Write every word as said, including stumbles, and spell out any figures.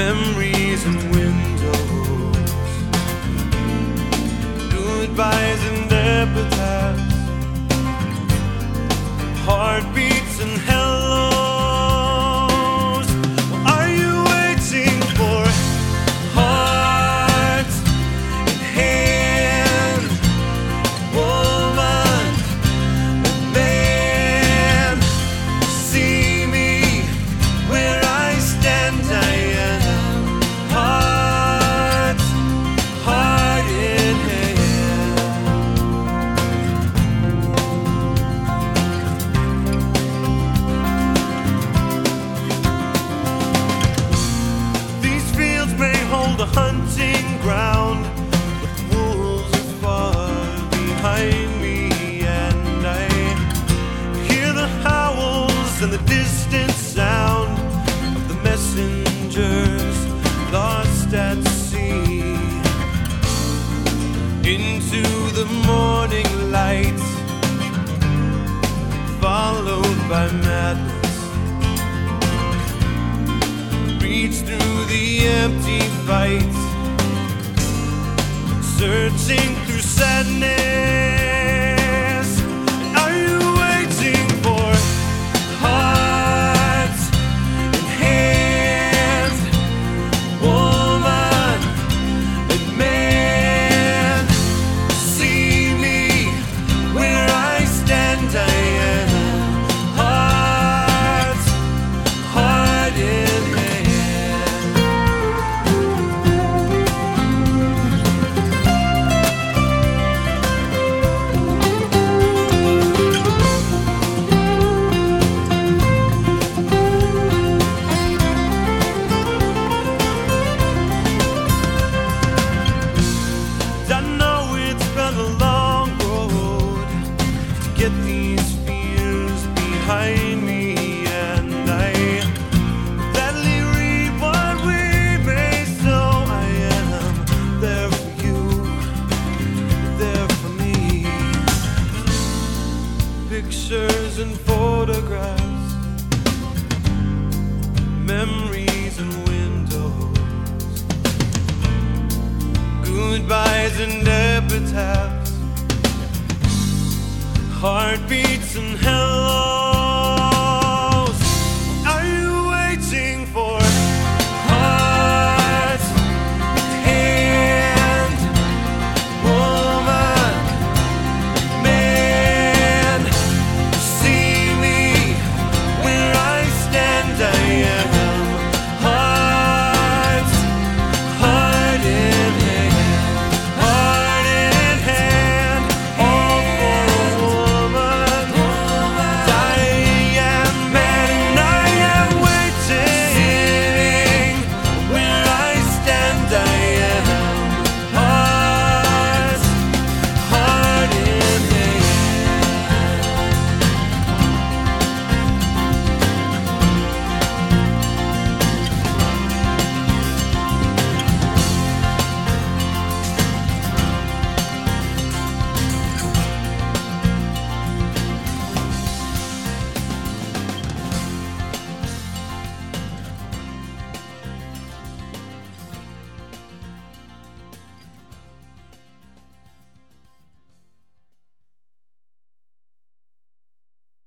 memories and windows, goodbyes and epitaphs, heartbeats and hellos. Are you waiting for heart and hand, woman and man? See me where I stand, I am heart, heart in hand. These fields may hold a hunting ground, but the wolves are far behind me, and I hear the howls and the distant sound of the messengers lost at sea. Into the morning light, followed by madness, reach through the empty fight, searching through sadness. Are you waiting for heart and hand, woman and man? See me where I stand, I am heart, heart in hand. I know it's been a long road to get these fears behind me, and I gladly reap what we may sow. I am there for you, there for me. Pictures and photographs, memories and windows, goodbyes and epitaphs, heartbeats and hellos.